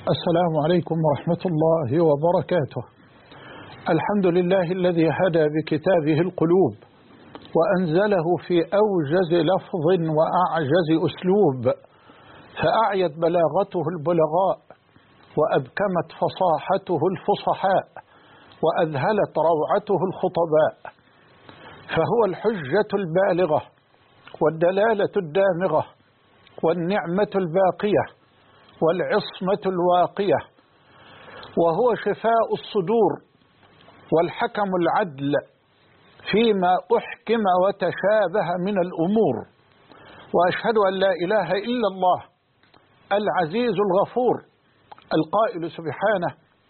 السلام عليكم ورحمة الله وبركاته. الحمد لله الذي هدى بكتابه القلوب وأنزله في أوجز لفظ وأعجز أسلوب، فأعيت بلاغته البلغاء وأبكمت فصاحته الفصحاء وأذهلت روعته الخطباء، فهو الحجة البالغة والدلالة الدامغة والنعمة الباقية والعصمة الواقية، وهو شفاء الصدور والحكم العدل فيما أحكم وتشابه من الأمور. وأشهد أن لا إله إلا الله العزيز الغفور القائل سبحانه: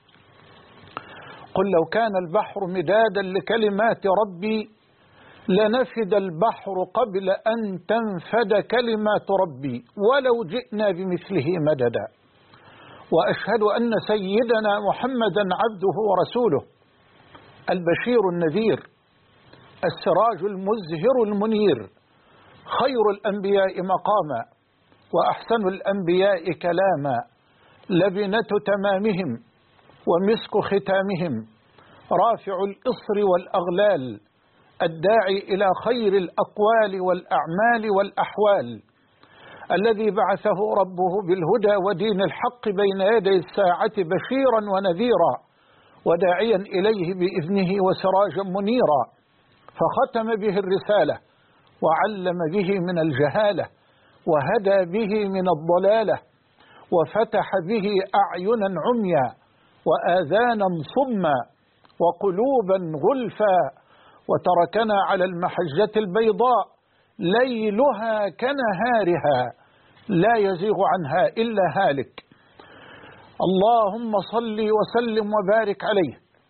قل لو كان البحر مدادا لكلمات ربي لنفد البحر قبل أن تنفد كلمات ربي ولو جئنا بمثله مددا. وأشهد أن سيدنا محمدا عبده ورسوله البشير النذير السراج المزهر المنير، خير الأنبياء مقاما وأحسن الأنبياء كلاما، لبنة تمامهم ومسك ختامهم، رافع الإصر والأغلال، الداعي إلى خير الأقوال والأعمال والأحوال، الذي بعثه ربه بالهدى ودين الحق بين يدي الساعة بشيرا ونذيرا وداعيا إليه بإذنه وسراجا منيرا، فختم به الرسالة وعلم به من الجهالة وهدى به من الضلالة وفتح به أعينا عميا وآذانا صما وقلوبا غلفا، وتركنا على المحجة البيضاء ليلها كنهارها لا يزيغ عنها إلا هالك. اللهم صل وسلم وبارك عليه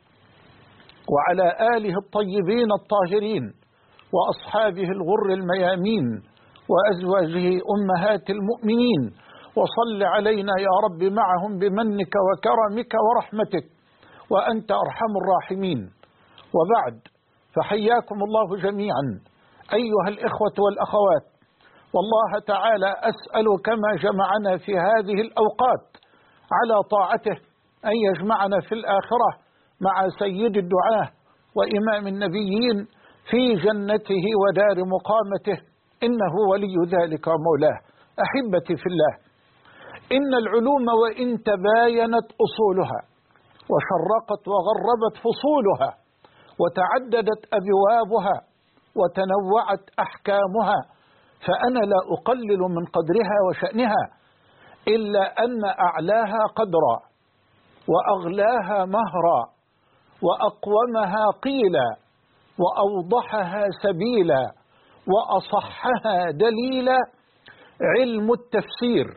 وعلى آله الطيبين الطاهرين وأصحابه الغر الميامين وأزواجه أمهات المؤمنين، وصل علينا يا رب معهم بمنك وكرمك ورحمتك وأنت أرحم الراحمين. وبعد، فحياكم الله جميعا أيها الإخوة والأخوات، والله تعالى أسأل كما جمعنا في هذه الأوقات على طاعته أن يجمعنا في الآخرة مع سيد الدعاة وإمام النبيين في جنته ودار مقامته، إنه ولي ذلك ومولاه. أحبتي في الله، إن العلوم وإن تباينت أصولها وشرقت وغربت فصولها وتعددت أبوابها وتنوعت أحكامها، فأنا لا أقلل من قدرها وشأنها، إلا أن أعلاها قدرا وأغلاها مهرا وأقومها قيلا وأوضحها سبيلا وأصحها دليلا علم التفسير،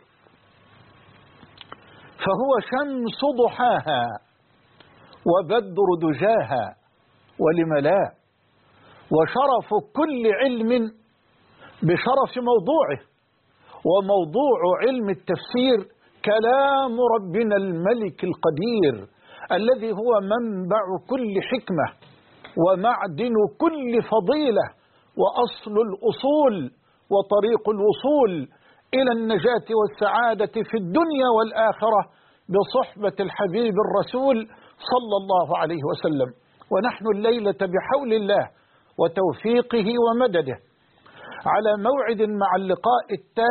فهو شمس ضحاها وبدر دجاها ولم لا، وشرف كل علم بشرف موضوعه، وموضوع علم التفسير كلام ربنا الملك القدير الذي هو منبع كل حكمة ومعدن كل فضيلة وأصل الأصول وطريق الوصول إلى النجاة والسعادة في الدنيا والآخرة بصحبة الحبيب الرسول صلى الله عليه وسلم. ونحن الليلة بحول الله وتوفيقه ومدده على موعد مع اللقاء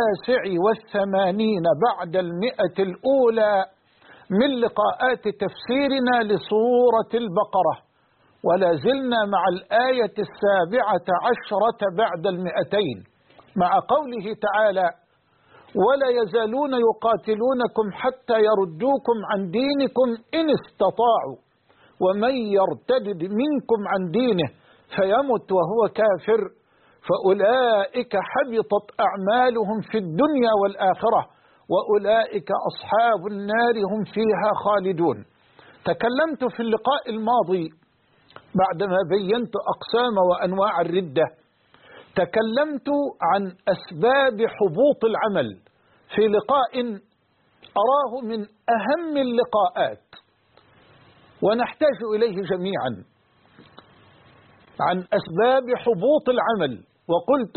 89 بعد 100 الأولى من لقاءات تفسيرنا لسورة البقرة، ولا زلنا مع الآية 17 بعد 200 مع قوله تعالى: ولا يزالون يقاتلونكم حتى يردوكم عن دينكم إن استطاعوا ومن يرتد منكم عن دينه فيمت وهو كافر فأولئك حبطت أعمالهم في الدنيا والآخرة وأولئك أصحاب النار هم فيها خالدون. تكلمت في اللقاء الماضي بعدما بينت أقسام وأنواع الردة، تكلمت عن أسباب حبوط العمل في لقاء أراه من أهم اللقاءات ونحتاج إليه جميعا، عن أسباب حبوط العمل، وقلت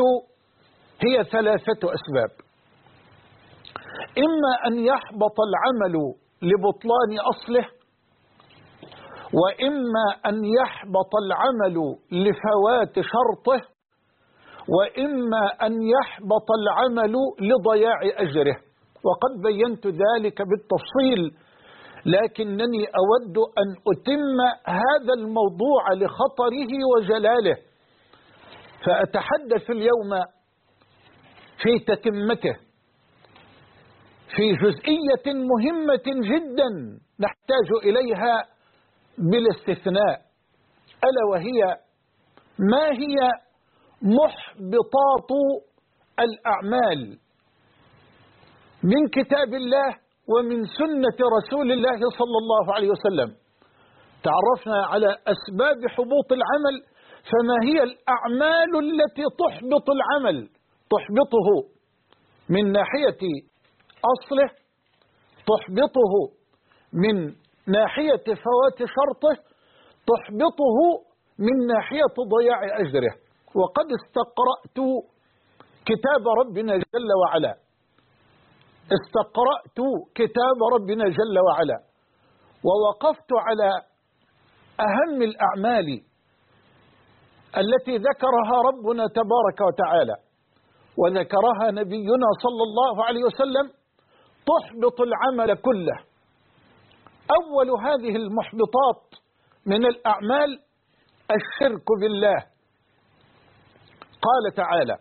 هي 3 أسباب: إما أن يحبط العمل لبطلان أصله، وإما أن يحبط العمل لفوات شرطه، وإما أن يحبط العمل لضياع أجره. وقد بينت ذلك بالتفصيل، لكنني أود أن أتم هذا الموضوع لخطره وجلاله، فأتحدث اليوم في تتمته في جزئية مهمة جدا نحتاج إليها بلا استثناء، ألا وهي ما هي محبطات الأعمال من كتاب الله ومن سنة رسول الله صلى الله عليه وسلم. تعرفنا على أسباب حبوط العمل، فما هي الأعمال التي تحبط العمل؟ تحبطه من ناحية أصله، تحبطه من ناحية فوات شرطه، تحبطه من ناحية ضياع أجره. وقد استقرأت كتاب ربنا جل وعلا، استقرأت كتاب ربنا جل وعلا، ووقفت على أهم الأعمال التي ذكرها ربنا تبارك وتعالى وذكرها نبينا صلى الله عليه وسلم تحبط العمل كله. أول هذه المحبطات من الأعمال الشرك بالله. قال تعالى: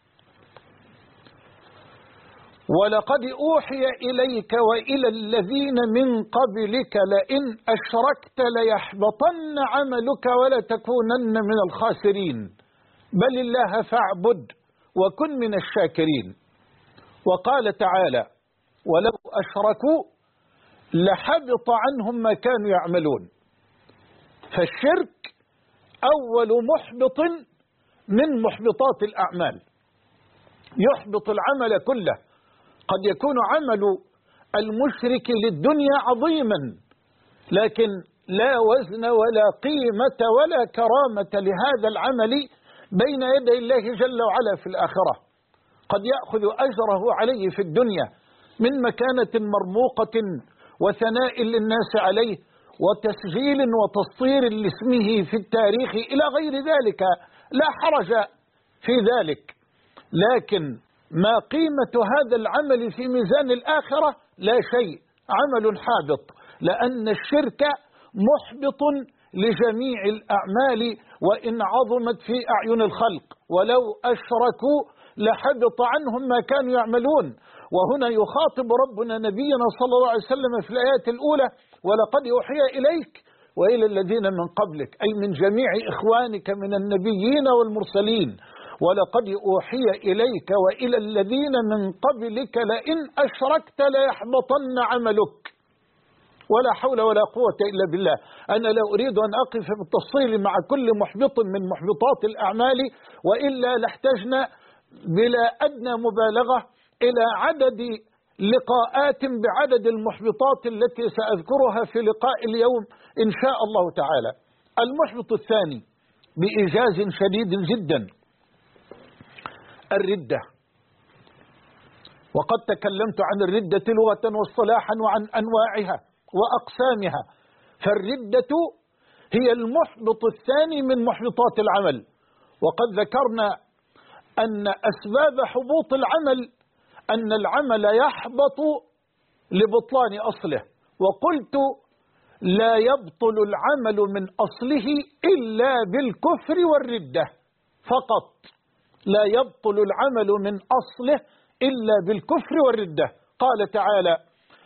ولقد أوحي إليك وإلى الذين من قبلك لئن أشركت ليحبطن عملك ولتكونن من الخاسرين بل الله فاعبد وكن من الشاكرين. وقال تعالى: ولو أشركوا لحبط عنهم ما كانوا يعملون. فالشرك أول محبط من محبطات الأعمال، يحبط العمل كله. قد يكون عمل المشرك للدنيا عظيما، لكن لا وزن ولا قيمة ولا كرامة لهذا العمل بين يدي الله جل وعلا في الآخرة. قد يأخذ أجره عليه في الدنيا من مكانة مرموقة وثناء للناس عليه وتسجيل وتسطير لاسمه في التاريخ إلى غير ذلك، لا حرج في ذلك. لكن ما قيمة هذا العمل في ميزان الآخرة؟ لا شيء، عمل حابط، لأن الشرك محبط لجميع الأعمال وإن عظمت في أعين الخلق. ولو أشركوا لحبط عنهم ما كانوا يعملون. وهنا يخاطب ربنا نبينا صلى الله عليه وسلم في الآيات الأولى: ولقد أوحي إليك وإلى الذين من قبلك، أي من جميع إخوانك من النبيين والمرسلين. ولقد أوحي إليك وإلى الذين من قبلك لئن أشركت ليحبطن عملك. ولا حول ولا قوة إلا بالله. أنا لا أريد أن أقف بالتفصيل مع كل محبط من محبطات الأعمال، وإلا لاحتجنا بلا أدنى مبالغة إلى عدد لقاءات بعدد المحبطات التي سأذكرها في لقاء اليوم إن شاء الله تعالى. المحبط الثاني بإيجاز شديد جدا الردة. وقد تكلمت عن الردة لغة واصطلاحا وعن أنواعها وأقسامها. فالردة هي المحبط الثاني من محبطات العمل. وقد ذكرنا أن أسباب حبوط العمل أن العمل يحبط لبطلان أصله، وقلت لا يبطل العمل من أصله إلا بالكفر والردة فقط. لا يبطل العمل من أصله إلا بالكفر والردة. قال تعالى: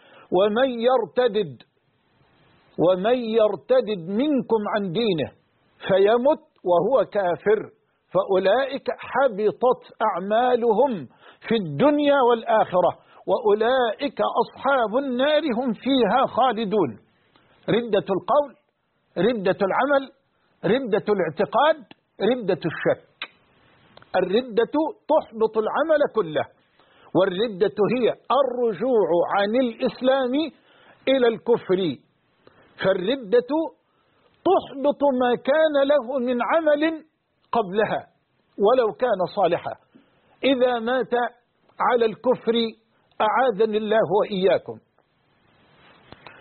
ومن يرتدد منكم عن دينه فيمت وهو كافر فأولئك حبطت أعمالهم في الدنيا والآخرة وأولئك أصحاب النار هم فيها خالدون. ردة القول، ردة العمل، ردة الاعتقاد، ردة الشك. الردة تحبط العمل كله، والردة هي الرجوع عن الإسلام إلى الكفر. فالردة تحبط ما كان له من عمل قبلها ولو كان صالحا. إذا مات على الكفر أعاذني الله وإياكم.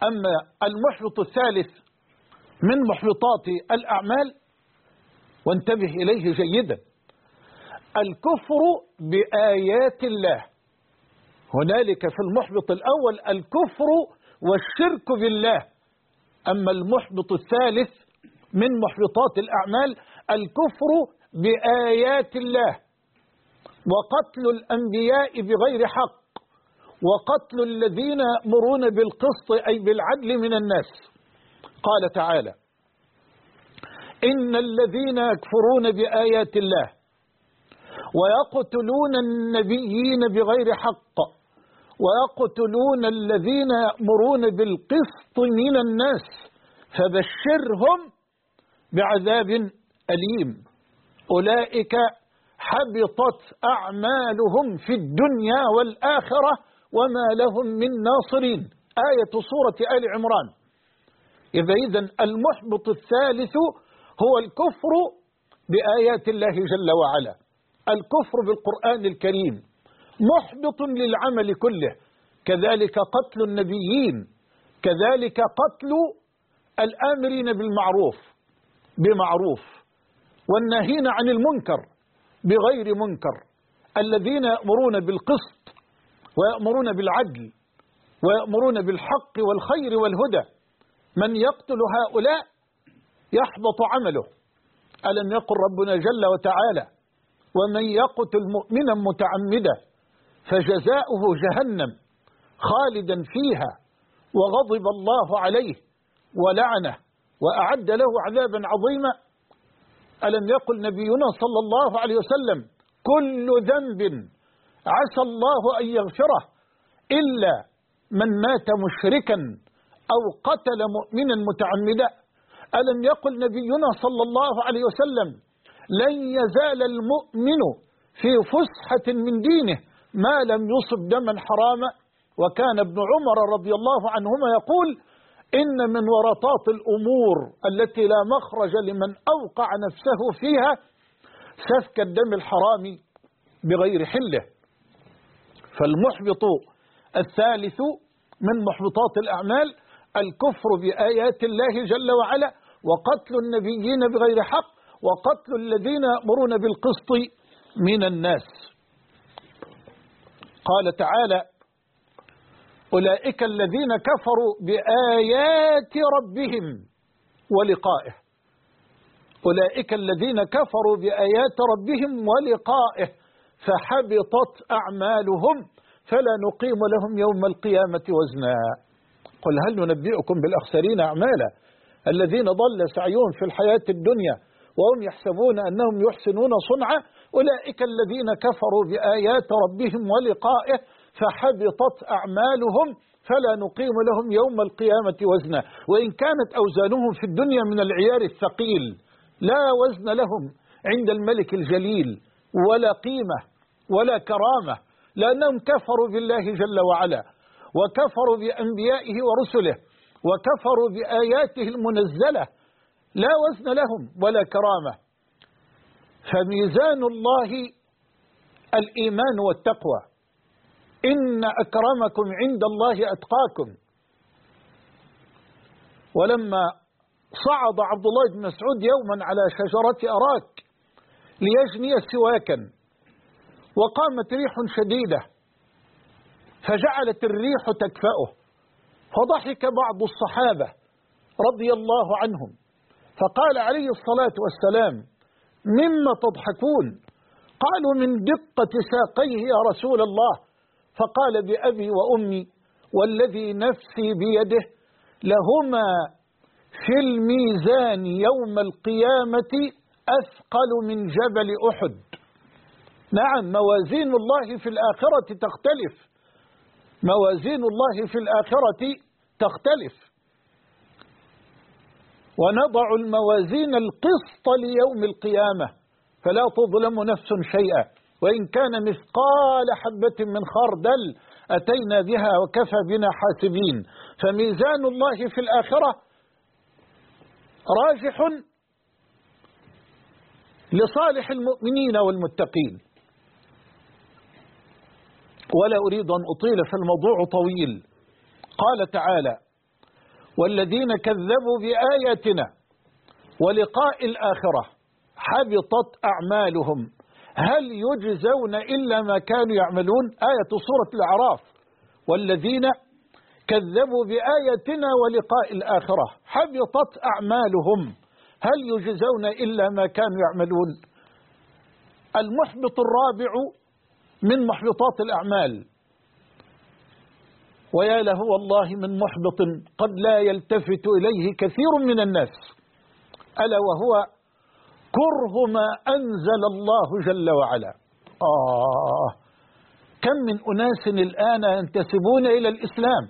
أما المحبط الثالث من محبطات الأعمال، وانتبه إليه جيدا، الكفر بآيات الله. هنالك في المحبط الأول الكفر والشرك بالله. أما المحبط الثالث من محبطات الأعمال الكفر بآيات الله، وقتل الأنبياء بغير حق، وقتل الذين يأمرون بالقسط أي بالعدل من الناس. قال تعالى: إن الذين يكفرون بآيات الله ويقتلون النبيين بغير حق ويقتلون الذين يأمرون بالقسط من الناس فبشرهم بعذاب أليم. أولئك حبطت أعمالهم في الدنيا والآخرة وما لهم من ناصرين. آية سورة آل عمران. إذن المحبط الثالث هو الكفر بآيات الله جل وعلا، الكفر بالقرآن الكريم، محبط للعمل كله. كذلك قتل النبيين، كذلك قتل الآمرين بالمعروف بمعروف والناهين عن المنكر بغير منكر، الذين يأمرون بالقسط ويأمرون بالعدل ويأمرون بالحق والخير والهدى. من يقتل هؤلاء يحبط عمله. ألم يقل ربنا جل وتعالى: ومن يقتل مؤمنا متعمدا فجزاؤه جهنم خالدا فيها وغضب الله عليه ولعنه وأعد له عذابا عظيما. ألم يقل نبينا صلى الله عليه وسلم: كل ذنب عسى الله أن يغفره إلا من مات مشركا أو قتل مؤمنا متعمدا. ألم يقل نبينا صلى الله عليه وسلم: لن يزال المؤمن في فسحة من دينه ما لم يصب دما حراما. وكان ابن عمر رضي الله عنهما يقول: إن من ورطات الأمور التي لا مخرج لمن أوقع نفسه فيها سفك الدم الحرام بغير حله. فالمحبط الثالث من محبطات الأعمال الكفر بآيات الله جل وعلا، وقتل النبيين بغير حق، وقتل الذين يأمرون بالقسط من الناس. قال تعالى: أولئك الذين كفروا بآيات ربهم ولقائه. أولئك الذين كفروا بآيات ربهم ولقائه فحبطت أعمالهم فلا نقيم لهم يوم القيامة وزنا. قل هل ننبئكم بالأخسرين أعمالا الذين ضل سعيهم في الحياة الدنيا وهم يحسبون أنهم يحسنون صنعا أولئك الذين كفروا بآيات ربهم ولقائه فحبطت أعمالهم فلا نقيم لهم يوم القيامة وزنا. وإن كانت أوزانهم في الدنيا من العيار الثقيل لا وزن لهم عند الملك الجليل ولا قيمة ولا كرامة، لأنهم كفروا بالله جل وعلا وكفروا بأنبيائه ورسله وكفروا بآياته المنزلة، لا وزن لهم ولا كرامة. فميزان الله الإيمان والتقوى. إن أكرمكم عند الله أتقاكم. ولما صعد عبد الله بن مسعود يوما على شجرة أراك ليجني سواكا وقامت ريح شديدة فجعلت الريح تكفأه، فضحك بعض الصحابة رضي الله عنهم فقال عليه الصلاة والسلام: مما تضحكون؟ قالوا: من دقة ساقيه يا رسول الله. فقال: بأبي وأمي والذي نفسي بيده لهما في الميزان يوم القيامة أثقل من جبل أحد. نعم، موازين الله في الآخرة تختلف، موازين الله في الآخرة تختلف. ونضع الموازين القسط ليوم القيامة فلا تظلم نفس شيئا وإن كان مثقال حبة من خردل أتينا بها وكفى بنا حاسبين. فميزان الله في الآخرة راجح لصالح المؤمنين والمتقين. ولا أريد أن أطيل، فالموضوع طويل. قال تعالى: والذين كذبوا بآياتنا ولقاء الآخرة حبطت أعمالهم هل يجزون إلا ما كانوا يعملون. آية سورة الأعراف: والذين كذبوا بآياتنا ولقاء الآخرة حبطت أعمالهم هل يجزون إلا ما كانوا يعملون. المحبط الرابع من محبطات الأعمال، ويا له والله من محبط قد لا يلتفت إليه كثير من الناس، ألا وهو كره ما أنزل الله جل وعلا. كم من أناس الآن ينتسبون إلى الإسلام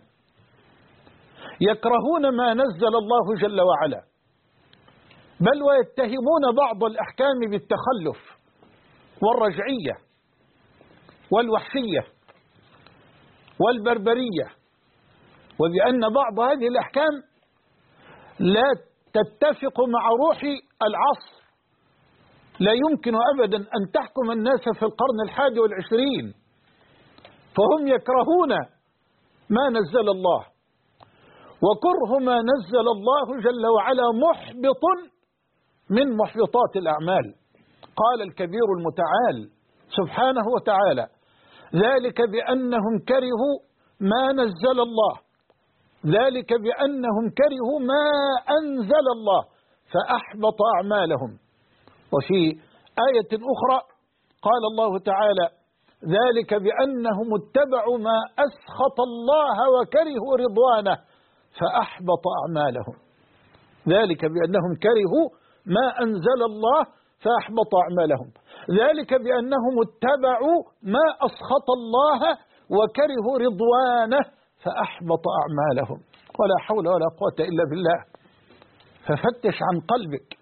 يكرهون ما نزل الله جل وعلا، بل ويتهمون بعض الأحكام بالتخلف والرجعية والوحشية والبربرية، وبأن بعض هذه الأحكام لا تتفق مع روح العصر، لا يمكن أبدا أن تحكم الناس في القرن 21، فهم يكرهون ما نزل الله، وكره ما نزل الله جل وعلا محبط من محبطات الأعمال. قال الكبير المتعال سبحانه وتعالى: ذلك بأنهم كرهوا ما نزل الله، ذلك بأنهم كرهوا ما أنزل الله فأحبط أعمالهم. وفي آية أخرى قال الله تعالى: ذلك بأنهم اتبعوا ما أسخط الله وكرهوا رضوانه فأحبط أعمالهم. ذلك بأنهم كرهوا ما أنزل الله فأحبط أعمالهم، ذلك بأنهم اتبعوا ما أسخط الله وكرهوا رضوانه فأحبط أعمالهم. ولا حول ولا قوة إلا بالله. ففتش عن قلبك،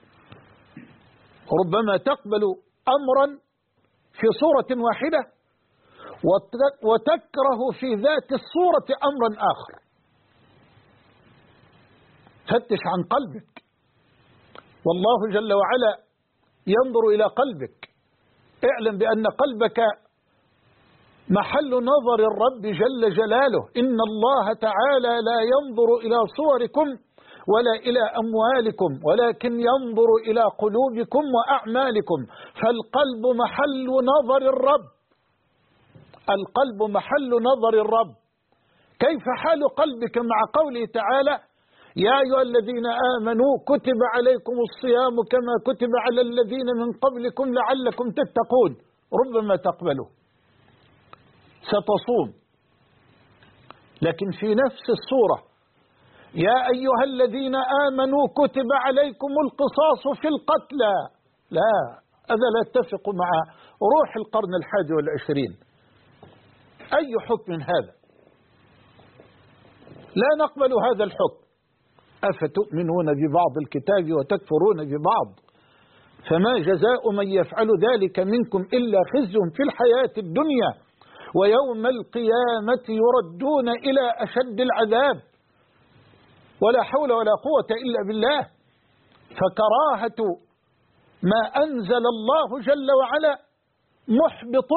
ربما تقبل أمرا في صورة واحدة وتكره في ذات الصورة أمرا آخر. فتش عن قلبك، والله جل وعلا ينظر إلى قلبك. اعلم بأن قلبك محل نظر الرب جل جلاله. إن الله تعالى لا ينظر إلى صوركم ولا إلى أموالكم ولكن ينظر إلى قلوبكم وأعمالكم. فالقلب محل نظر الرب، القلب محل نظر الرب. كيف حال قلبك مع قوله تعالى: يا أيها الذين آمنوا كتب عليكم الصيام كما كتب على الذين من قبلكم لعلكم تتقون. ربما تقبله، ستصوم، لكن في نفس الصورة: يا أيها الذين آمنوا كتب عليكم القصاص في القتلى. لا، هذا لا يتفق مع روح القرن 21. أي حكم هذا؟ لا نقبل هذا الحكم. أفتؤمنون ببعض الكتاب وتكفرون ببعض؟ فما جزاء من يفعل ذلك منكم إلا خزي في الحياة الدنيا ويوم القيامة يردون إلى أشد العذاب. ولا حول ولا قوة إلا بالله. فكراهة ما أنزل الله جل وعلا محبط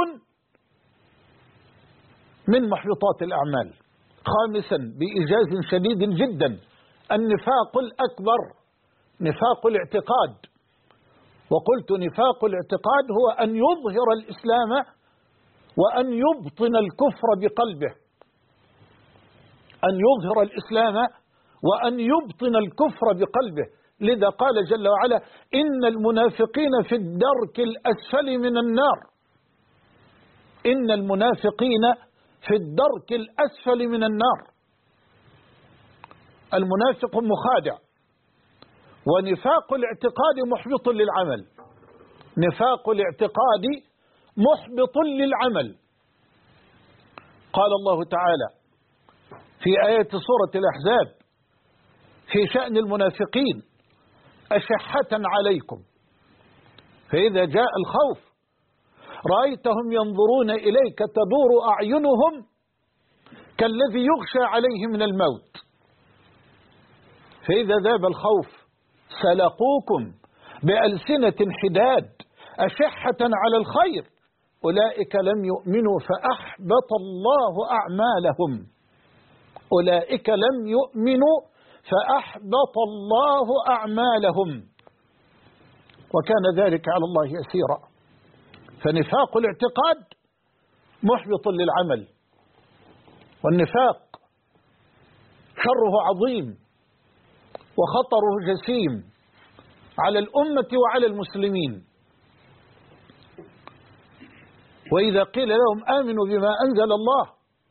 من محبطات الأعمال. خامسا بإيجاز شديد جدا النفاق الأكبر، نفاق الاعتقاد. وقلت نفاق الاعتقاد هو أن يظهر الإسلام وأن يبطن الكفر بقلبه، أن يظهر الإسلام وأن يبطن الكفر بقلبه. لذا قال جل وعلا: إن المنافقين في الدرك الأسفل من النار. إن المنافقين في الدرك الأسفل من النار. المنافق مخادع. ونفاق الاعتقاد محبط للعمل، نفاق الاعتقاد محبط للعمل. قال الله تعالى في آية سورة الأحزاب في شأن المنافقين: أشحة عليكم، فإذا جاء الخوف رأيتهم ينظرون إليك تدور أعينهم كالذي يغشى عليه من الموت، فإذا ذاب الخوف سلقوكم بألسنة حداد أشحة على الخير أولئك لم يؤمنوا فأحبط الله أعمالهم. أولئك لم يؤمنوا فأحبط الله أعمالهم وكان ذلك على الله يسيرا. فنفاق الاعتقاد محبط للعمل، والنفاق شره عظيم وخطره جسيم على الأمة وعلى المسلمين. وإذا قيل لهم آمنوا بما أنزل الله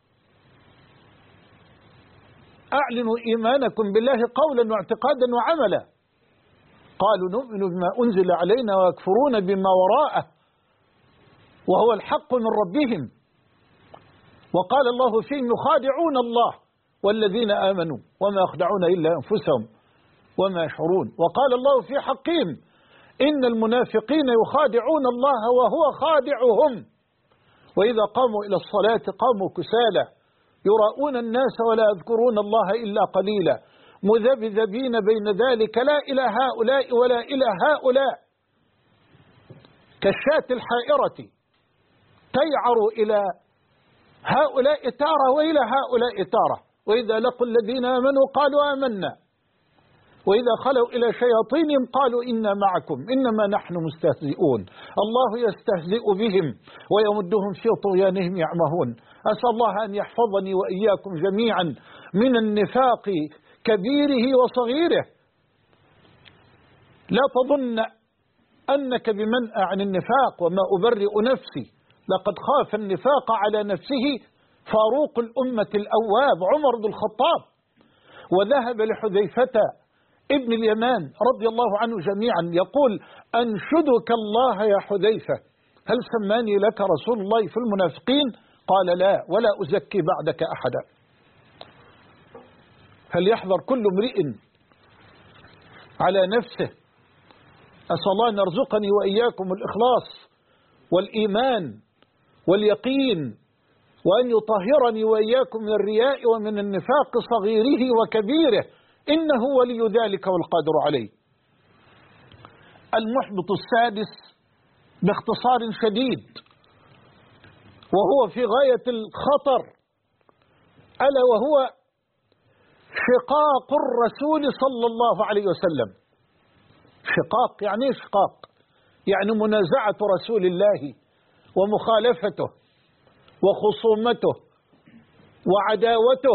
أعلنوا إيمانكم بالله قولا واعتقادا وعملا، قالوا نؤمن بما أنزل علينا ويكفرون بما وراءه وهو الحق من ربهم. وقال الله فيهم يخادعون الله والذين آمنوا وما يخدعون إلا أنفسهم وما يشعرون. وقال الله في حقهم إن المنافقين يخادعون الله وهو خادعهم وإذا قاموا إلى الصلاة قاموا كسالى يراؤون الناس ولا يذكرون الله إلا قليلا مذبذبين بين ذلك لا إلى هؤلاء ولا إلى هؤلاء كالشاة الحائرة تيعر إلى هؤلاء تارة وإلى هؤلاء تارة، وإذا لقوا الذين آمنوا قالوا آمنا وإذا خلوا إلى شياطينهم قالوا إنا معكم إنما نحن مستهزئون. الله يستهزئ بهم ويمدهم في طغيانهم يعمهون. أسأل الله أن يحفظني وإياكم جميعا من النفاق كبيره وصغيره. لا تظن أنك بمنأى عن النفاق، وما أبرئ نفسي، لقد خاف النفاق على نفسه فاروق الأمة الأواب عمر بن الخطاب، وذهب لحذيفة ابن اليمان رضي الله عنه جميعا يقول أنشدك الله يا حذيفة هل سماني لك رسول الله في المنافقين؟ قال لا ولا أزكي بعدك أحدا. فليحذر كل امرئ على نفسه. أسأل الله أن يرزقني وإياكم الإخلاص والإيمان واليقين، وأن يطهرني وإياكم من الرياء ومن النفاق صغيره وكبيره، إنه ولي ذلك والقادر عليه. المحبط السادس باختصار شديد وهو في غاية الخطر، ألا وهو شقاق الرسول صلى الله عليه وسلم. شقاق يعني ايه شقاق؟ يعني منازعة رسول الله ومخالفته وخصومته وعداوته،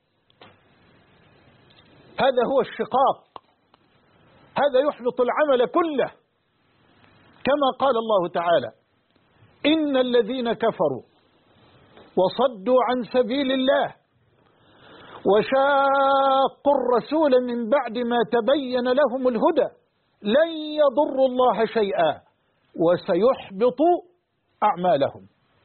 هذا هو الشقاق. هذا يحبط العمل كله، كما قال الله تعالى إن الذين كفروا وصدوا عن سبيل الله وشاقوا الرسول من بعد ما تبين لهم الهدى لن يضروا الله شيئا وسيحبط أعمالهم.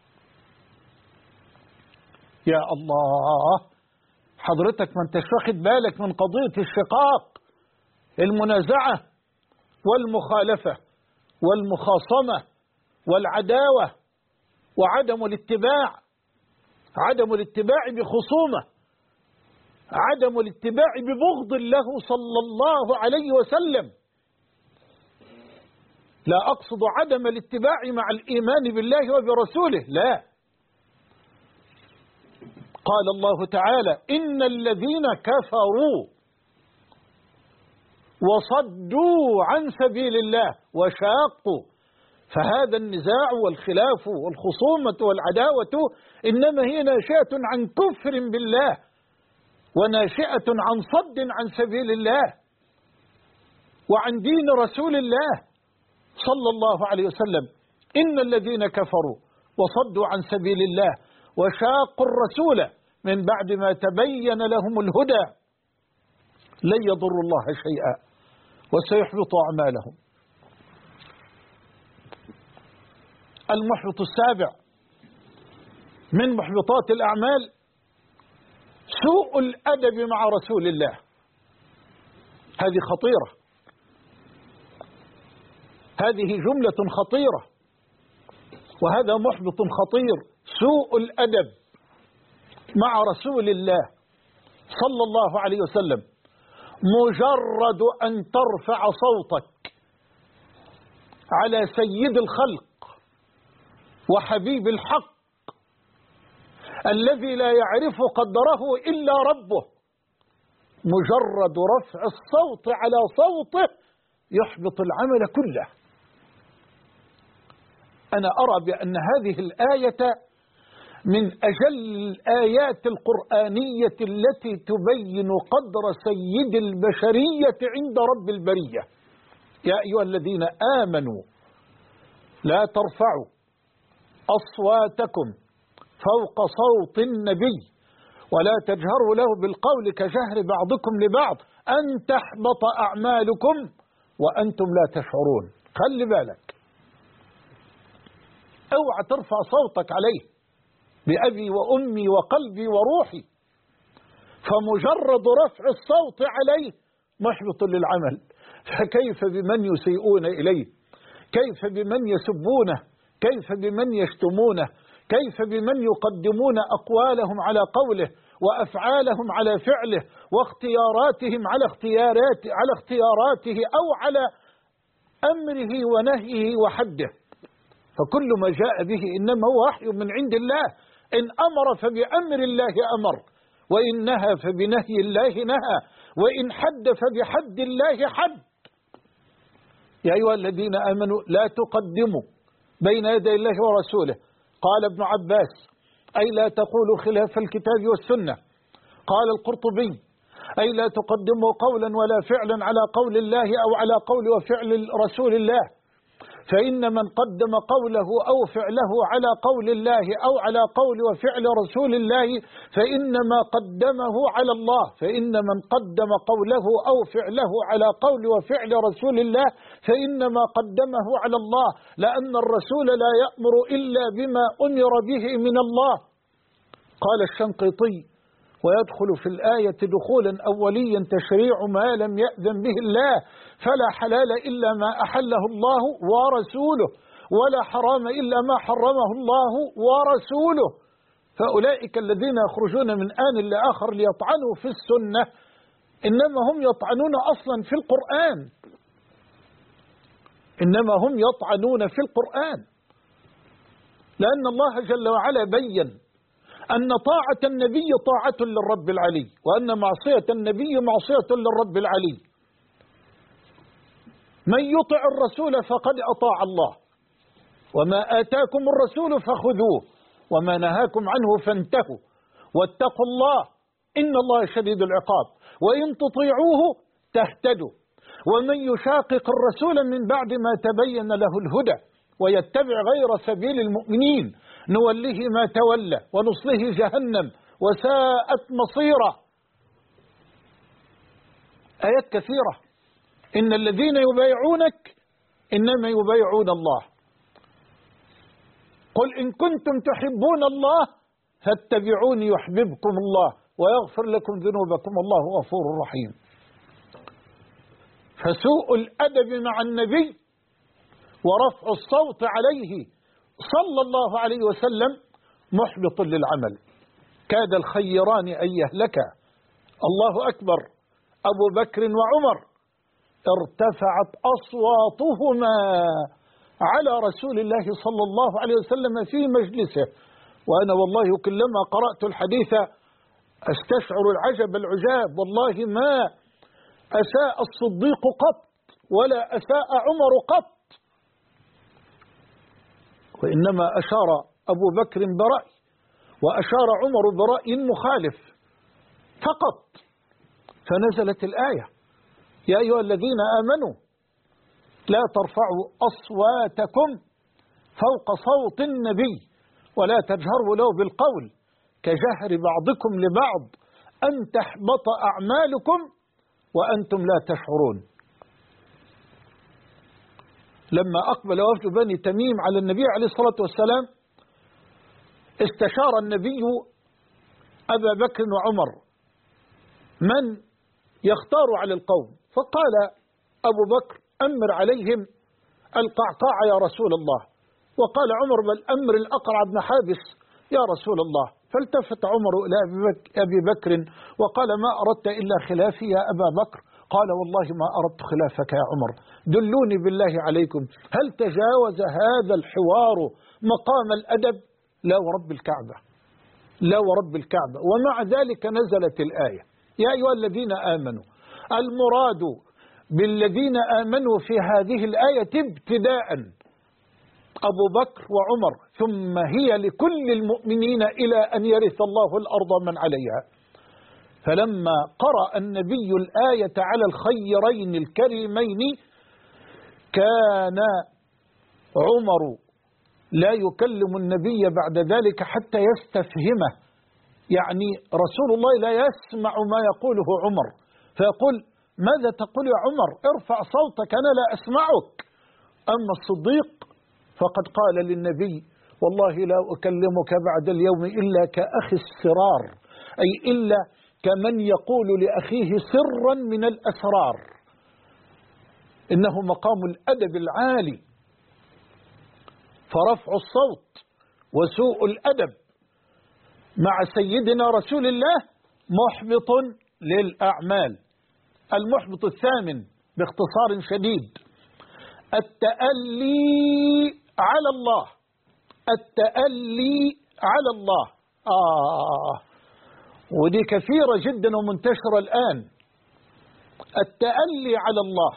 يا الله، حضرتك ما انتش واخد بالك من قضية الشقاق، المنازعة والمخالفة والمخاصمة والعداوة وعدم الاتباع، عدم الاتباع بخصومة، عدم الاتباع ببغض له صلى الله عليه وسلم. لا أقصد عدم الاتباع مع الإيمان بالله وبرسوله، لا. قال الله تعالى إن الذين كفروا وصدوا عن سبيل الله وشاقوا، فهذا النزاع والخلاف والخصومة والعداوة إنما هي ناشئة عن كفر بالله وناشئة عن صد عن سبيل الله وعن دين رسول الله صلى الله عليه وسلم. إن الذين كفروا وصدوا عن سبيل الله وشاقوا الرسول من بعد ما تبين لهم الهدى لن يضروا الله شيئا وسيحبط أعمالهم. المحبط السابع من محبطات الأعمال سوء الأدب مع رسول الله. هذه خطيرة، هذه جملة خطيرة، وهذا محبط خطير. سوء الأدب مع رسول الله صلى الله عليه وسلم، مجرد أن ترفع صوتك على سيد الخلق وحبيب الحق الذي لا يعرف قدره إلا ربه، مجرد رفع الصوت على صوته يحبط العمل كله. أنا أرى بأن هذه الآية من أجل الآيات القرآنية التي تبين قدر سيد البشرية عند رب البرية. يا أيها الذين آمنوا لا ترفعوا أصواتكم فوق صوت النبي ولا تجهروا له بالقول كجهر بعضكم لبعض أن تحبط أعمالكم وأنتم لا تشعرون. خلي بالك، اوعى ترفع صوتك عليه بأبي وأمي وقلبي وروحي، فمجرد رفع الصوت عليه محبط للعمل. فكيف بمن يسيئون إليه؟ كيف بمن يسبونه؟ كيف بمن يشتمونه؟ كيف بمن يقدمون أقوالهم على قوله وأفعالهم على فعله واختياراتهم على اختياراته أو على أمره ونهيه وحده؟ فكل ما جاء به إنما هو وحي من عند الله. إن أمر فبأمر الله أمر، وإن نهى فبنهي الله نهى، وإن حد فبحد الله حد. يا أيها الذين آمنوا لا تقدموا بين يدي الله ورسوله. قال ابن عباس أي لا تقولوا خلاف الكتاب والسنة. قال القرطبي أي لا تقدموا قولا ولا فعلا على قول الله أو على قول وفعل رسول الله، فإن من قدم قوله أو فعله على قول الله أو على قول وفعل رسول الله فإنما قدمه على الله، فإن من قدم قوله أو فعله على قول وفعل رسول الله فإنما قدمه على الله، لأن الرسول لا يأمر إلا بما أمر به من الله. قال الشنقيطي ويدخل في الآية دخولا أوليا تشريع ما لم يأذن به الله، فلا حلال إلا ما أحله الله ورسوله، ولا حرام إلا ما حرمه الله ورسوله. فأولئك الذين يخرجون من آن لآخر ليطعنوا في السنة إنما هم يطعنون أصلا في القرآن، إنما هم يطعنون في القرآن، لأن الله جل وعلا بين أن طاعة النبي طاعة للرب العلي، وأن معصية النبي معصية للرب العلي. من يطع الرسول فقد أطاع الله، وما آتاكم الرسول فخذوه وما نهاكم عنه فانتهوا واتقوا الله إن الله شديد العقاب وإن تطيعوه تهتدوا. ومن يشاقق الرسول من بعد ما تبين له الهدى ويتبع غير سبيل المؤمنين نوله ما تولى ونصله جهنم وساءت مصيرا. آيات كثيرة. إن الذين يبايعونك إنما يبايعون الله. قل إن كنتم تحبون الله فاتبعوني يحببكم الله ويغفر لكم ذنوبكم والله غفور رحيم. فسوء الأدب مع النبي ورفع الصوت عليه صلى الله عليه وسلم محبط للعمل. كاد الخيران أن يهلكا. الله أكبر. أبو بكر وعمر ارتفعت أصواتهما على رسول الله صلى الله عليه وسلم في مجلسه، وأنا والله كلما قرأت الحديث أستشعر العجب العجاب. والله ما أساء الصديق قط ولا أساء عمر قط، وإنما أشار أبو بكر برأي وأشار عمر برأي مخالف فقط. فنزلت الآية يا أيها الذين آمنوا لا ترفعوا أصواتكم فوق صوت النبي ولا تجهروا له بالقول كجهر بعضكم لبعض أن تحبط أعمالكم وأنتم لا تشعرون. لما أقبل وفد بني تميم على النبي عليه الصلاة والسلام استشار النبي أبا بكر وعمر من يختار على القوم، فقال أبو بكر أمر عليهم القعقاع يا رسول الله، وقال عمر بل أمر الأقرع بن حابس يا رسول الله. فالتفت عمر إلى أبي بكر وقال ما أردت إلا خلافي يا أبا بكر؟ قال والله ما أردت خلافك يا عمر، دلوني بالله عليكم هل تجاوز هذا الحوار مقام الأدب؟ لا ورب الكعبة. لا ورب الكعبة. ومع ذلك نزلت الآية يا أيها الذين آمنوا. المراد بالذين آمنوا في هذه الآية ابتداء أبو بكر وعمر، ثم هي لكل المؤمنين إلى أن يرث الله الأرض من عليها. فلما قرأ النبي الآية على الخيرين الكريمين كان عمر لا يكلم النبي بعد ذلك حتى يستفهمه، يعني رسول الله لا يسمع ما يقوله عمر، فيقول ماذا تقول يا عمر؟ ارفع صوتك أنا لا أسمعك. أما الصديق فقد قال للنبي والله لا أكلمك بعد اليوم إلا كأخي السرار، أي إلا كمن يقول لأخيه سرا من الأسرار. إنه مقام الأدب العالي، فرفع الصوت وسوء الأدب مع سيدنا رسول الله محبط للأعمال. المحبط الثامن باختصار شديد التألي على الله. التألي على الله ودي كثيرة جدا ومنتشرة الآن. التألي على الله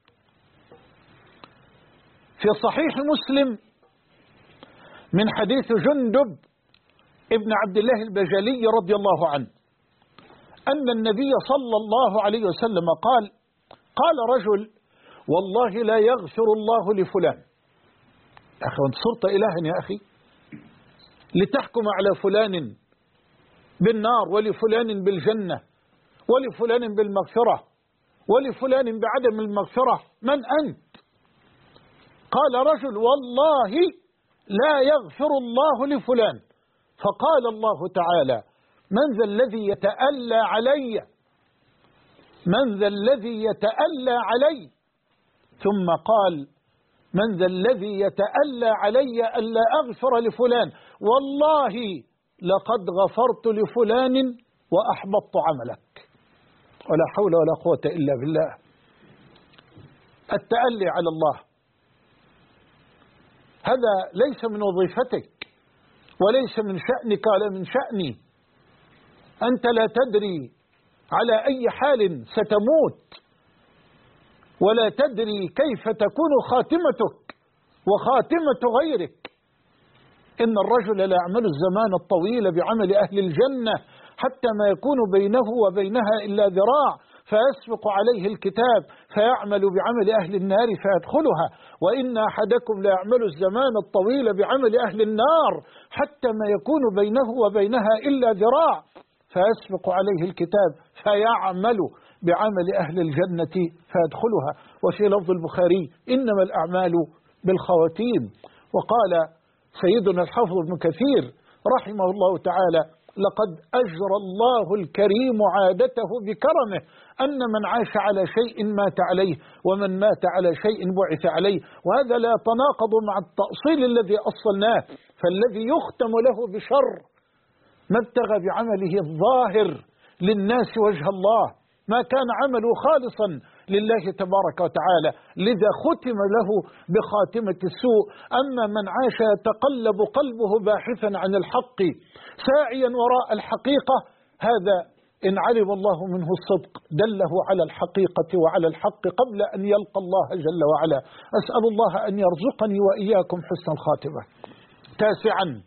في صحيح مسلم من حديث جندب ابن عبد الله البجلي رضي الله عنه أن النبي صلى الله عليه وسلم قال رجل والله لا يغفر الله لفلان. يا أخي وانت صرت إلها يا أخي لتحكم على فلان بالنار ولفلان بالجنة ولفلان بالمغفرة ولفلان بعدم المغفرة، من أنت؟ قال رجل والله لا يغفر الله لفلان. فقال الله تعالى من ذا الذي يتألى علي؟ من ذا الذي يتألى علي؟ ثم قال من ذا الذي يتألى علي ألا أغفر لفلان؟ والله لقد غفرت لفلان وأحبطت عملك. ولا حول ولا قوة إلا بالله. التألي على الله هذا ليس من وظيفتك وليس من شأنك ولا من شأني. أنت لا تدري على أي حال ستموت ولا تدري كيف تكون خاتمتك وخاتمة غيرك. إن الرجل لا يعمل الزمان الطويل بعمل أهل الجنة حتى ما يكون بينه وبينها إلا ذراع فيسبق عليه الكتاب فيعمل بعمل أهل النار فيدخلها، وإن أحدكم لا يعمل الزمان الطويل بعمل أهل النار حتى ما يكون بينه وبينها إلا ذراع فيسبق عليه الكتاب فيعمل بعمل أهل الجنة فيدخلها. وفي لفظ البخاري إنما الأعمال بالخواتيم. وقال سيدنا الحافظ ابن كثير رحمه الله تعالى لقد أجرى الله الكريم عادته بكرمه أن من عاش على شيء مات عليه ومن مات على شيء بعث عليه. وهذا لا يتناقض مع التأصيل الذي أصلناه. فالذي يختم له بشر ما ابتغى بعمله الظاهر للناس وجه الله، ما كان عمله خالصا لله تبارك وتعالى، لذا ختم له بخاتمة السوء. أما من عاش يتقلب قلبه باحثا عن الحق ساعيا وراء الحقيقة، هذا إن علم الله منه الصدق دله على الحقيقة وعلى الحق قبل أن يلقى الله جل وعلا. أسأل الله أن يرزقني وإياكم حسن الخاتمة. تاسعا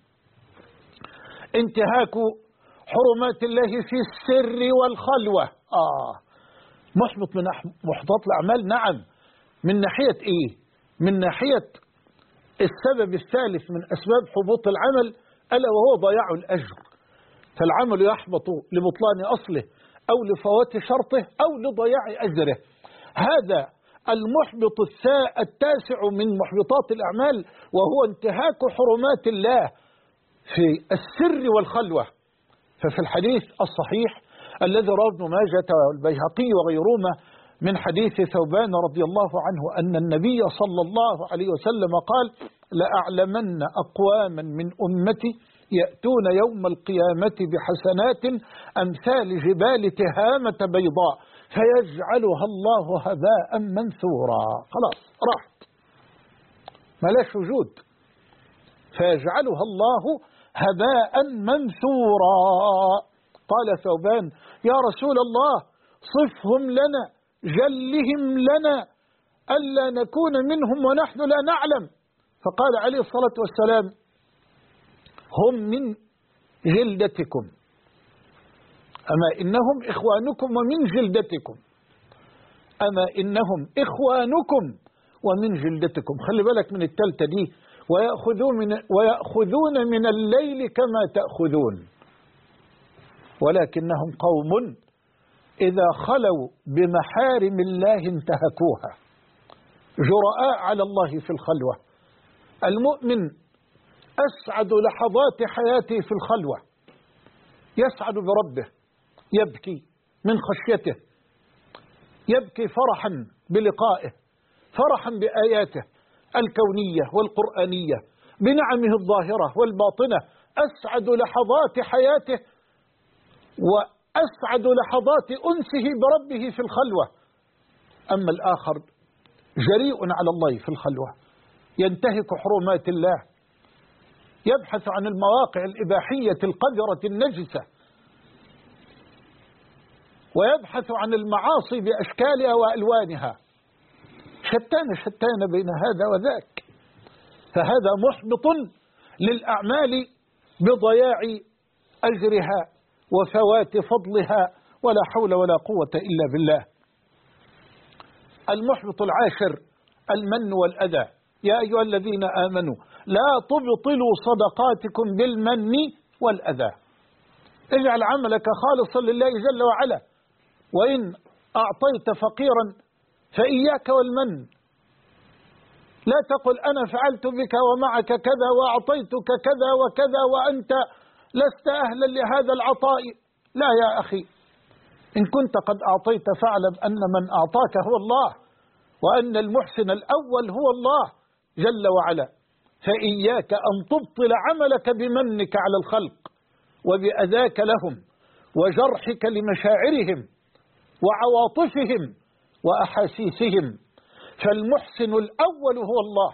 انتهاك حرمات الله في السر والخلوة. محبط من محبطات الأعمال. نعم، من ناحية إيه؟ من ناحية السبب الثالث من أسباب حبوط العمل ألا وهو ضياع الأجر. فالعمل يحبط لبطلان أصله أو لفوات شرطه أو لضياع أجره. هذا المحبط التاسع من محبطات الأعمال وهو انتهاك حرمات الله في السر والخلوة. ففي الحديث الصحيح الذي رواه ابن ماجه والبيهقي وغيرهما من حديث ثوبان رضي الله عنه أن النبي صلى الله عليه وسلم قال لأعلمن أقواما من أمتي يأتون يوم القيامة بحسنات أمثال جبال تهامة بيضاء فيجعلها الله هباء منثورا. خلاص راحت ملاش وجود. فيجعلها الله هباء منثورا. قال ثوبان: يا رسول الله صفهم لنا، جلهم لنا، ألا نكون منهم ونحن لا نعلم. فقال عليه الصلاة والسلام: هم من جلدتكم، أما إنهم إخوانكم ومن جلدتكم، أما إنهم إخوانكم ومن جلدتكم. خلي بالك من التالتة دي: ويأخذون من الليل كما تأخذون، ولكنهم قوم إذا خلوا بمحارم الله انتهكوها، جرآء على الله في الخلوة. المؤمن أسعد لحظات حياته في الخلوة، يسعد بربه، يبكي من خشيته، يبكي فرحا بلقائه، فرحا بآياته الكونية والقرآنية، بنعمه الظاهرة والباطنة. أسعد لحظات حياته وأسعد لحظات أنسه بربه في الخلوة. أما الآخر جريء على الله في الخلوة، ينتهك حرمات الله، يبحث عن المواقع الإباحية القذرة النجسة، ويبحث عن المعاصي بأشكالها وألوانها، شتان بين هذا وذاك. فهذا محبط للأعمال بضياع أجرها وفوات فضلها، ولا حول ولا قوة إلا بالله. المحبط العاشر: المن والأذى. يا أيها الذين آمنوا لا تبطلوا صدقاتكم بالمن والأذى. اجعل عملك خالصا لله جل وعلا، وإن أعطيت فقيرا فإياك والمن. لا تقل أنا فعلت بك ومعك كذا وأعطيتك كذا وكذا وأنت لست أهلا لهذا العطاء. لا يا أخي، إن كنت قد أعطيت فاعلم أن من أعطاك هو الله، وأن المحسن الأول هو الله جل وعلا. فإياك أن تبطل عملك بمنك على الخلق وبأذاك لهم وجرحك لمشاعرهم وعواطفهم وأحاسيسهم. فالمحسن الأول هو الله،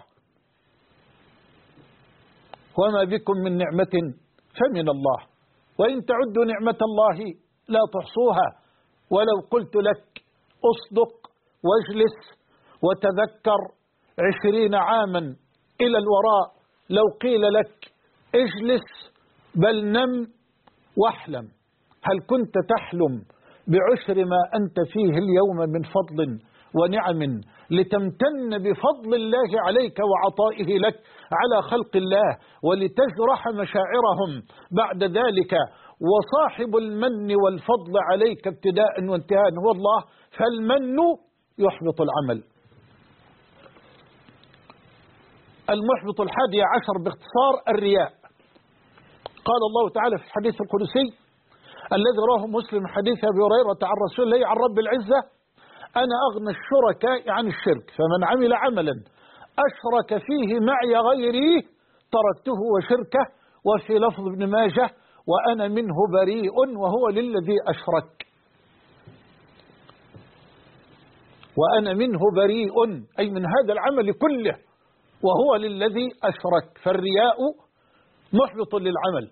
وما بكم من نعمة فمن الله، وإن تعدوا نعمة الله لا تحصوها. ولو قلت لك أصدق واجلس وتذكر 20 عاما إلى الوراء، لو قيل لك اجلس بل نم واحلم، هل كنت تحلم بعشر ما أنت فيه اليوم من فضل ونعم لتمتن بفضل الله عليك وعطائه لك على خلق الله، ولتجرح مشاعرهم بعد ذلك؟ وصاحب المن والفضل عليك ابتداء وانتهاء هو الله، فالمن يحبط العمل. المحبط 11 باختصار: الرياء. قال الله تعالى في الحديث القدسي الذي رواه مسلم حديث أبي هريرة عن رسول الله عن رب العزة: أنا أغنى الشركاء عن الشرك، فمن عمل عملا أشرك فيه معي غيري تركته وشركه. وفي لفظ ابن ماجه: وأنا منه بريء وهو للذي أشرك. وأنا منه بريء أي من هذا العمل كله وهو للذي أشرك. فالرياء محبط للعمل.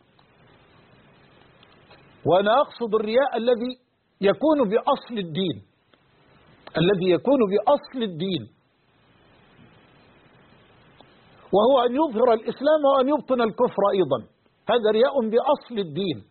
وأنا أقصد الرياء الذي يكون بأصل الدين، الذي يكون بأصل الدين، وهو أن يظهر الإسلام وأن يبطن الكفر أيضا. هذا رياء بأصل الدين.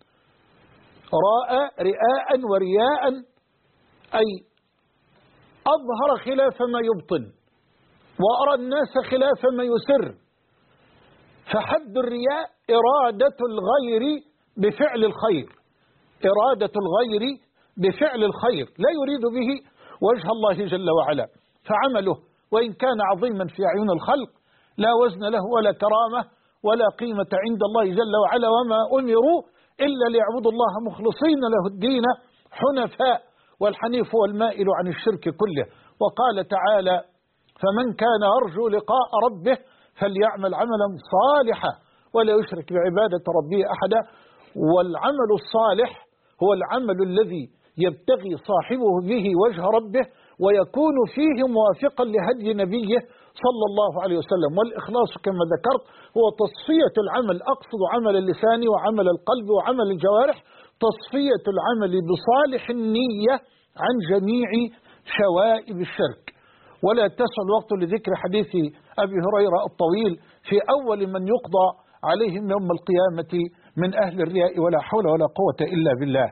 رئاء ورياء أي أظهر خلاف ما يبطن وأرى الناس خلاف ما يسر. فحد الرياء إرادة الغير بفعل الخير، إرادة الغير بفعل الخير، لا يريد به وجه الله جل وعلا. فعمله وإن كان عظيما في أعين الخلق لا وزن له ولا كرامة ولا قيمة عند الله جل وعلا. وما أمروا إلا ليعبدوا الله مخلصين له الدين حنفاء، والحنيف هو المائل عن الشرك كله. وقال تعالى: فمن كان يرجو لقاء ربه فليعمل عملا صالحا ولا يشرك بعبادة ربه أحدا. والعمل الصالح هو العمل الذي يبتغي صاحبه به وجه ربه ويكون فيه موافقا لهدي نبيه صلى الله عليه وسلم. والإخلاص كما ذكرت هو تصفية العمل، أقصد عمل اللسان وعمل القلب وعمل الجوارح، تصفية العمل بصالح النية عن جميع شوائب الشرك. ولا تسع الوقت لذكر حديث أبي هريرة الطويل في أول من يقضى عليهم يوم القيامة من أهل الرياء، ولا حول ولا قوة إلا بالله.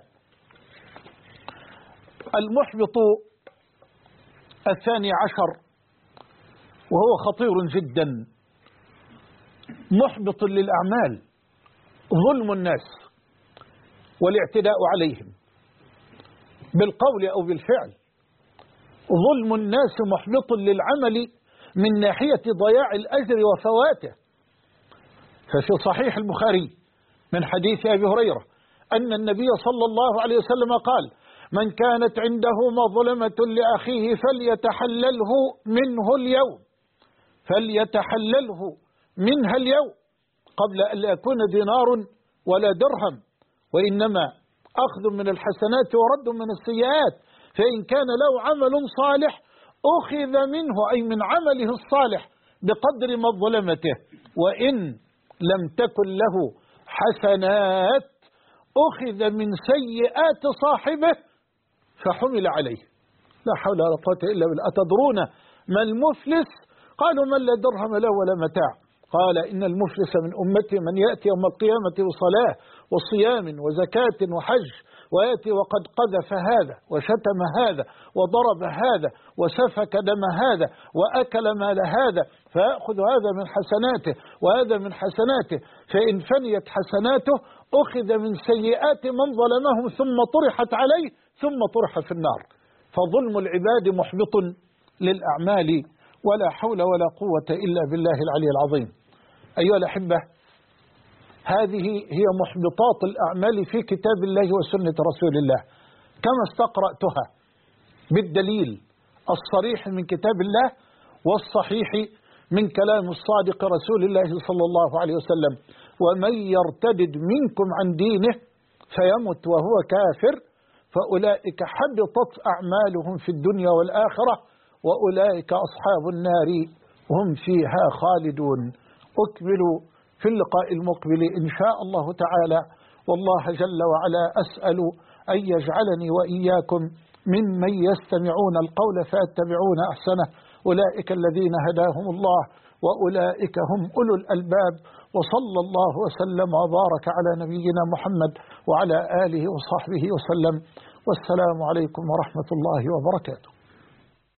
المحبط الثاني عشر وهو خطير جدا، محبط للأعمال، ظلم الناس والاعتداء عليهم بالقول أو بالفعل. ظلم الناس محبط للعمل من ناحية ضياع الأجر وفواته. ففي صحيح البخاري من حديث أبي هريرة أن النبي صلى الله عليه وسلم قال: من كانت عنده مظلمة لأخيه فليتحلله منها اليوم قبل أن لا يكون دينار ولا درهم، وإنما أخذ من الحسنات ورد من السيئات، فإن كان له عمل صالح أخذ منه، أي من عمله الصالح بقدر مظلمته، وإن لم تكن له حسنات أخذ من سيئات صاحبه فحمل عليه. لا حول ولا قوة إلا بالله. أتدرون ما المفلس؟ قالوا: من لا درهم له ولا متاع. قال: إن المفلس من أمتي من يأتي يوم القيامة بصلاة وصيام وزكاة وحج، ويأتي وقد قذف هذا وشتم هذا وضرب هذا وسفك دم هذا وأكل مال هذا، فيأخذ هذا من حسناته وهذا من حسناته، فإن فنيت حسناته أخذ من سيئات من ظلمهم ثم طرحت عليه ثم طرح في النار. فظلم العباد محبط للأعمال، ولا حول ولا قوة إلا بالله العلي العظيم. أيها الأحبة، هذه هي محبطات الأعمال في كتاب الله وسنة رسول الله كما استقرأتها بالدليل الصريح من كتاب الله والصحيح من كلام الصادق رسول الله صلى الله عليه وسلم: ومن يرتدد منكم عن دينه فيمت وهو كافر فأولئك حبطت أعمالهم في الدنيا والآخرة وأولئك أصحاب النار هم فيها خالدون. أكمل في اللقاء المقبل إن شاء الله تعالى، والله جل وعلا أسأل أن يجعلني وإياكم ممن يستمعون القول فيتبعون أحسنه، أولئك الذين هداهم الله وأولئك هم أولو الألباب. وصلى الله وسلم وبارك على نبينا محمد وعلى آله وصحبه وسلم، والسلام عليكم ورحمة الله وبركاته.